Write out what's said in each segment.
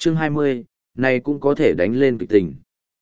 Chương 20, này cũng có thể đánh lên kịch tình.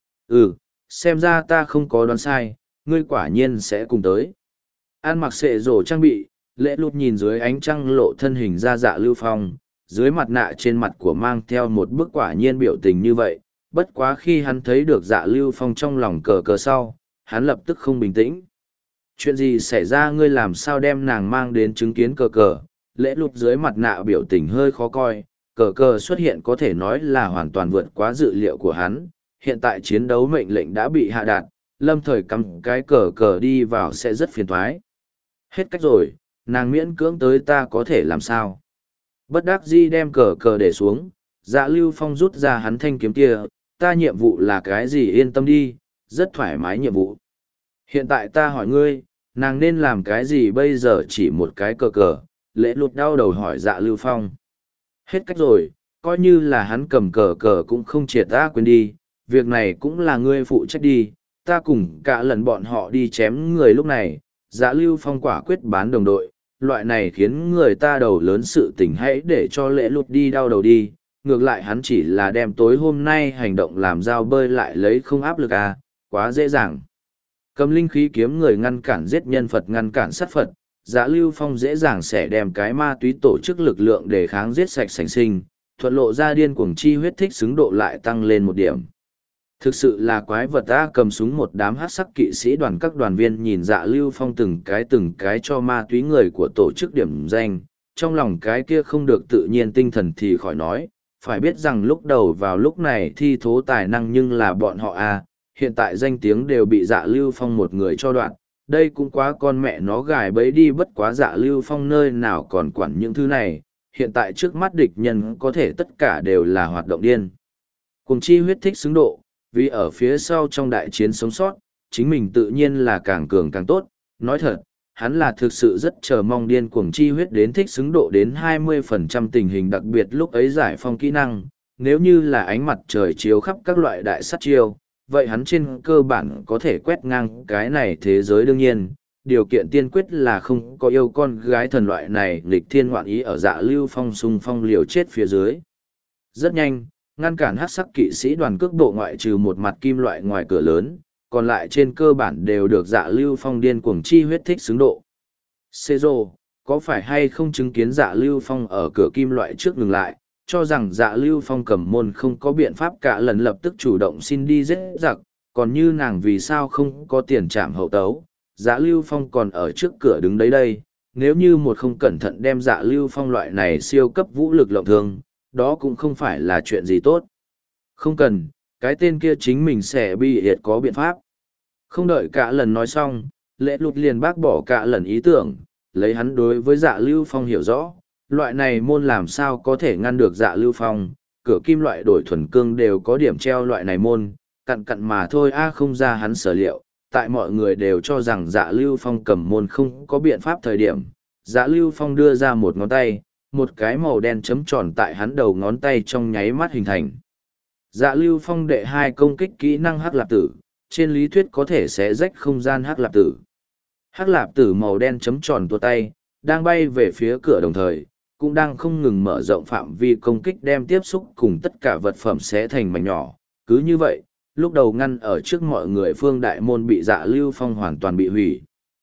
Xem ra ta không có đoán sai, ngươi quả nhiên sẽ cùng tới. An mặc xệ rổ trang bị, lễ lụt nhìn dưới ánh trăng lộ thân hình ra Dạ Lưu Phong, dưới mặt nạ trên mặt của mang theo một bức quả nhiên biểu tình như vậy, bất quá khi hắn thấy được Dạ Lưu Phong trong lòng cờ cờ sau, hắn lập tức không bình tĩnh. Chuyện gì xảy ra, ngươi làm sao đem nàng mang đến chứng kiến cờ cờ? Lễ lụt dưới mặt nạ biểu tình hơi khó coi, cờ cờ xuất hiện có thể nói là hoàn toàn vượt quá dự liệu của hắn. Hiện tại chiến đấu mệnh lệnh đã bị hạ đạt, lâm thời cắm cái cờ cờ đi vào sẽ rất phiền toái. Hết cách rồi, nàng miễn cưỡng tới ta có thể làm sao? Bất đắc dĩ đem cờ cờ để xuống, Dạ Lưu Phong rút ra hắn thanh kiếm kia, ta nhiệm vụ là cái gì yên tâm đi, rất thoải mái nhiệm vụ. Hiện tại ta hỏi ngươi, nàng nên làm cái gì bây giờ? Chỉ một cái cờ cờ, lễ lụt đau đầu hỏi Dạ Lưu Phong. Hết cách rồi, coi như là hắn cầm cờ cờ cũng không triệt ta quên đi, việc này cũng là ngươi phụ trách đi, ta cùng cả lần bọn họ đi chém người lúc này. Dạ Lưu Phong quả quyết bán đồng đội, loại này khiến người ta đầu lớn sự tình, hãy để cho lễ lụt đi đau đầu đi, ngược lại hắn chỉ là đem tối hôm nay hành động làm dao bơi lại lấy không áp lực à, quá dễ dàng. Cầm linh khí kiếm người ngăn cản giết nhân Phật, ngăn cản sát Phật, Dạ Lưu Phong dễ dàng sẽ đem cái ma túy tổ chức lực lượng để kháng giết sạch sành sinh, thuận lộ ra điên cuồng chi huyết thích xứng độ lại tăng lên một điểm. Thực sự là quái vật ta. Cầm súng một đám hắc sắc kỵ sĩ đoàn, các đoàn viên nhìn Dạ Lưu Phong từng cái cho ma túy người của tổ chức điểm danh, trong lòng cái kia không được tự nhiên tinh thần thì khỏi nói, phải biết rằng lúc đầu vào lúc này thi thố tài năng nhưng là bọn họ à, hiện tại danh tiếng đều bị Dạ Lưu Phong một người cho đoạn, đây cũng quá con mẹ nó gài bẫy đi. Bất quá Dạ Lưu Phong nơi nào còn quản những thứ này, hiện tại trước mắt địch nhân có thể tất cả đều là hoạt động điên cùng chi huyết thích xứng độ, vì ở phía sau trong đại chiến sống sót, chính mình tự nhiên là càng cường càng tốt. Nói thật, hắn là thực sự rất chờ mong điên cuồng chi huyết đến thích xứng độ đến 20% tình hình, đặc biệt lúc ấy giải phong kỹ năng, nếu như là ánh mặt trời chiếu khắp các loại đại sát chiêu, vậy hắn trên cơ bản có thể quét ngang cái này thế giới. Đương nhiên, điều kiện tiên quyết là không có yêu con gái thần loại này nghịch thiên ngoạn ý ở Dạ Lưu Phong xung phong liều chết phía dưới. Rất nhanh, ngăn cản hắc sắc kỵ sĩ đoàn cước bộ ngoại trừ một mặt kim loại ngoài cửa lớn, còn lại trên cơ bản đều được Dạ Lưu Phong điên cuồng chi huyết thích xứng độ. Cezro, có phải hay không chứng kiến Dạ Lưu Phong ở cửa kim loại trước ngừng lại, cho rằng Dạ Lưu Phong cầm môn không có biện pháp, cả lần lập tức chủ động xin đi giết giặc, còn như nàng vì sao không có tiền trảm hậu tấu, Dạ Lưu Phong còn ở trước cửa đứng đấy đây, nếu như một không cẩn thận đem Dạ Lưu Phong loại này siêu cấp vũ lực lộng thương, đó cũng không phải là chuyện gì tốt. Không cần, cái tên kia chính mình sẽ bị hiệt có biện pháp. Không đợi cả lần nói xong, lễ lụt liền bác bỏ cả lần ý tưởng, lấy hắn đối với Dạ Lưu Phong hiểu rõ, loại này môn làm sao có thể ngăn được Dạ Lưu Phong, cửa kim loại đổi thuần cương đều có điểm treo loại này môn, cặn cặn mà thôi a. Không ra hắn sở liệu, tại mọi người đều cho rằng Dạ Lưu Phong cầm môn không có biện pháp thời điểm, Dạ Lưu Phong đưa ra một ngón tay, một cái màu đen chấm tròn tại hắn đầu ngón tay trong nháy mắt hình thành. Dạ Lưu Phong đệ 2 công kích kỹ năng Hắc Lạp Tử, trên lý thuyết có thể xé rách không gian Hắc Lạp Tử. Hắc Lạp Tử màu đen chấm tròn tua tay, đang bay về phía cửa đồng thời, cũng đang không ngừng mở rộng phạm vi công kích, đem tiếp xúc cùng tất cả vật phẩm xé thành mảnh nhỏ. Cứ như vậy, lúc đầu ngăn ở trước mọi người phương đại môn bị Dạ Lưu Phong hoàn toàn bị hủy.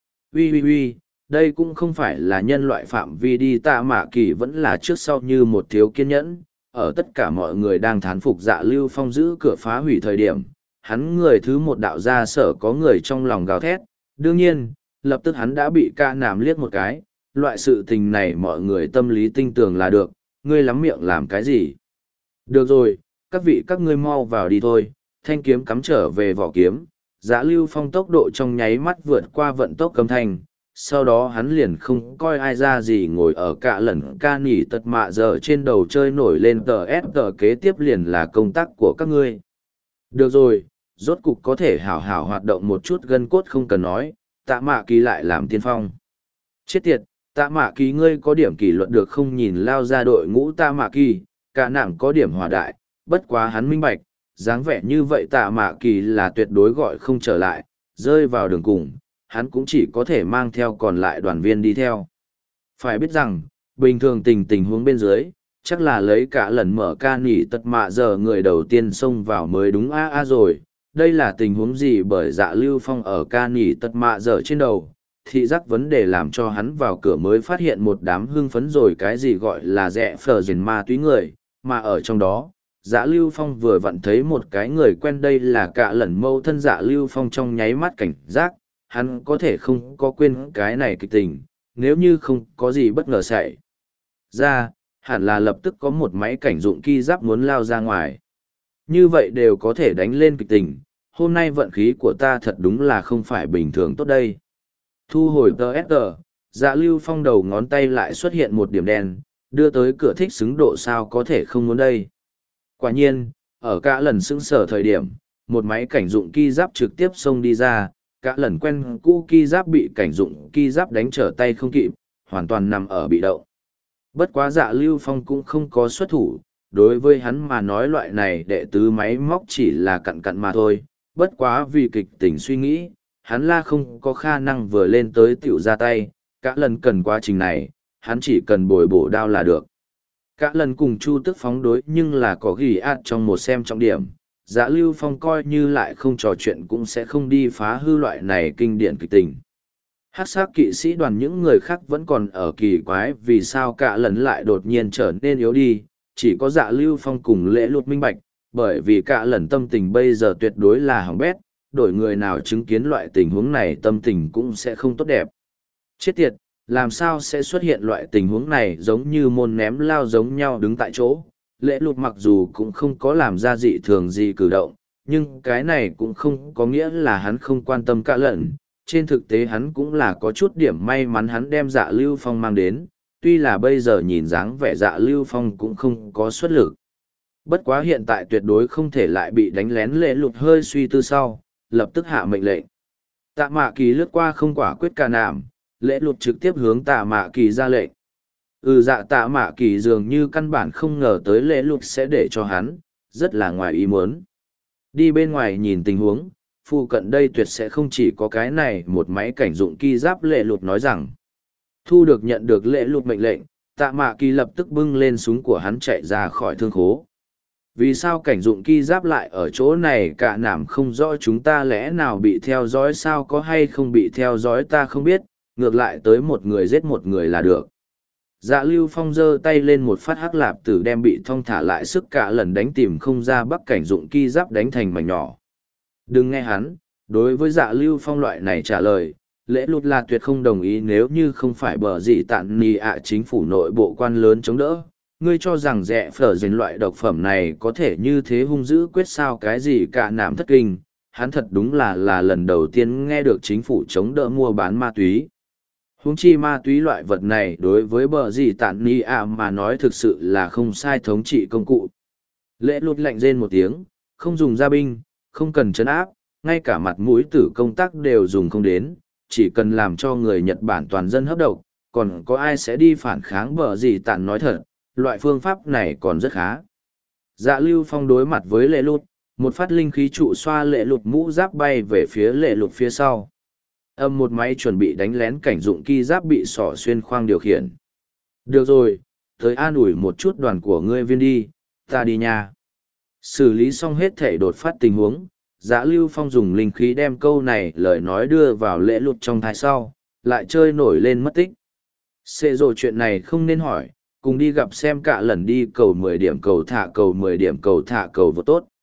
Ui, đây cũng không phải là nhân loại phạm vi đi. Tạ Mạ Kỳ vẫn là trước sau như một thiếu kiên nhẫn, ở tất cả mọi người đang thán phục Dạ Lưu Phong giữ cửa phá hủy thời điểm, hắn người thứ một đạo ra sở có người trong lòng gào thét. Đương nhiên, lập tức hắn đã bị ca nàm liếc một cái, loại sự tình này mọi người tâm lý tinh tường là được, ngươi lắm miệng làm cái gì? Được rồi, các vị các ngươi mau vào đi thôi. Thanh kiếm cắm trở về vỏ kiếm, Dạ Lưu Phong tốc độ trong nháy mắt vượt qua vận tốc âm thanh, sau đó hắn liền không coi ai ra gì ngồi ở cả lần ca nỉ tật mạ giờ trên đầu chơi nổi lên tờ ép tờ, kế tiếp liền là công tác của các ngươi. Được rồi, rốt cục có thể hảo hảo hoạt động một chút gân cốt không cần nói, Tạ Mạ Kỳ lại làm tiên phong. Chết tiệt, Tạ Mạ Kỳ ngươi có điểm kỷ luật được không? Nhìn lao ra đội ngũ Tạ Mạ Kỳ, cả nàng có điểm hòa đại, bất quá hắn minh bạch, dáng vẻ như vậy Tạ Mạ Kỳ là tuyệt đối gọi không trở lại, rơi vào đường cùng, hắn cũng chỉ có thể mang theo còn lại đoàn viên đi theo. Phải biết rằng, bình thường tình huống bên dưới, chắc là lấy cả lần mở ca nỉ tật mạ giờ người đầu tiên xông vào mới đúng a rồi. Đây là tình huống gì bởi Dạ Lưu Phong ở ca nỉ tật mạ giờ trên đầu, thị giác vấn đề làm cho hắn vào cửa mới phát hiện một đám hưng phấn rồi cái gì gọi là rẽ phờ dền ma túy người, mà ở trong đó, Dạ Lưu Phong vừa vặn thấy một cái người quen đây là cả lần mâu thân Dạ Lưu Phong trong nháy mắt cảnh giác, hắn có thể không có quên cái này kịch tình, nếu như không có gì bất ngờ xảy ra, hẳn là lập tức có một máy cảnh dụng ki giáp muốn lao ra ngoài. Như vậy đều có thể đánh lên kịch tình, hôm nay vận khí của ta thật đúng là không phải bình thường tốt đây. Thu hồi TSG, Dạ Lưu Phong đầu ngón tay lại xuất hiện một điểm đen, đưa tới cửa thích xứng độ sao có thể không muốn đây. Quả nhiên, ở cả lần xứng sở thời điểm, một máy cảnh dụng ki giáp trực tiếp xông đi ra, cả lần quen cũ ki giáp bị cảnh dụng ki giáp đánh trở tay không kịp, hoàn toàn nằm ở bị động. Bất quá Dạ Lưu Phong cũng không có xuất thủ, đối với hắn mà nói loại này đệ tứ máy móc chỉ là cặn cặn mà thôi, bất quá vì kịch tình suy nghĩ, hắn la không có khả năng vừa lên tới tiểu ra tay, cả lần cần quá trình này, hắn chỉ cần bồi bổ đao là được. Cả lần cùng Chu Tức phóng đối nhưng là có ghi át trong một xem trọng điểm, Dạ Lưu Phong coi như lại không trò chuyện cũng sẽ không đi phá hư loại này kinh điển kịch tình. Hắc sắc kỵ sĩ đoàn những người khác vẫn còn ở kỳ quái vì sao cả lần lại đột nhiên trở nên yếu đi, chỉ có Dạ Lưu Phong cùng Lễ Lụt minh bạch, bởi vì cả lần tâm tình bây giờ tuyệt đối là hỏng bét, đổi người nào chứng kiến loại tình huống này tâm tình cũng sẽ không tốt đẹp. Chết tiệt, làm sao sẽ xuất hiện loại tình huống này giống như môn ném lao giống nhau đứng tại chỗ. Lễ Lụt mặc dù cũng không có làm ra dị thường gì cử động, nhưng cái này cũng không có nghĩa là hắn không quan tâm cả lần. Trên thực tế hắn cũng là có chút điểm may mắn hắn đem Dạ Lưu Phong mang đến, tuy là bây giờ nhìn dáng vẻ Dạ Lưu Phong cũng không có xuất lực. Bất quá hiện tại tuyệt đối không thể lại bị đánh lén. Lễ Lụt hơi suy tư sau, lập tức hạ mệnh lệnh. Tạ Mạ Kỳ lướt qua không quả quyết cả nảm, Lễ Lụt trực tiếp hướng Tạ Mạ Kỳ ra lệnh. Dạ Tạ Mạ Kỳ dường như căn bản không ngờ tới Lễ Lụt sẽ để cho hắn, rất là ngoài ý muốn. Đi bên ngoài nhìn tình huống, phụ cận đây tuyệt sẽ không chỉ có cái này một máy cảnh dụng ki giáp. Lễ Lụt nói rằng, thu được nhận được Lễ Lụt mệnh lệnh, Tạ Mạ Kỳ lập tức bưng lên súng của hắn chạy ra khỏi thương khố. Vì sao cảnh dụng ki giáp lại ở chỗ này cả nảm không rõ, chúng ta lẽ nào bị theo dõi sao, có hay không bị theo dõi ta không biết, ngược lại tới một người giết một người là được. Dạ Lưu Phong giơ tay lên một phát hắc lạp tử đem bị thong thả lại sức cả lần đánh tìm không ra bắc cảnh dụng ki giáp đánh thành mảnh nhỏ. Đừng nghe hắn, đối với Dạ Lưu Phong loại này trả lời, Lễ Lụt là tuyệt không đồng ý, nếu như không phải bờ gì tạn nì chính phủ nội bộ quan lớn chống đỡ. Ngươi cho rằng rẻ phở dền loại độc phẩm này có thể như thế hung dữ quyết sao cái gì cả nảm thất kinh, hắn thật đúng là lần đầu tiên nghe được chính phủ chống đỡ mua bán ma túy. Huống chi ma túy loại vật này đối với bờ gì tạn ni mà nói thực sự là không sai thống trị công cụ. Lễ Lụt lạnh rên một tiếng, không dùng gia binh, không cần trấn áp, ngay cả mặt mũi tử công tác đều dùng không đến, chỉ cần làm cho người Nhật Bản toàn dân hấp độc, còn có ai sẽ đi phản kháng bờ gì tạn nói thật. Loại phương pháp này còn rất khá. Dạ Lưu Phong đối mặt với Lễ Lụt, một phát linh khí trụ xoa Lễ Lụt mũ giáp bay về phía Lễ Lụt phía sau. Một máy chuẩn bị đánh lén cảnh dụng ki giáp bị xỏ xuyên khoang điều khiển. Được rồi, tới an ủi một chút đoàn của ngươi viên đi, ta đi nha. Xử lý xong hết thể đột phát tình huống, Dạ Lưu Phong dùng linh khí đem câu này lời nói đưa vào Lễ Lụt trong thai sau, lại chơi nổi lên mất tích. Xê rồi chuyện này không nên hỏi, cùng đi gặp xem cả lần đi cầu 10 điểm cầu thả cầu 10 điểm cầu thả cầu vô tốt.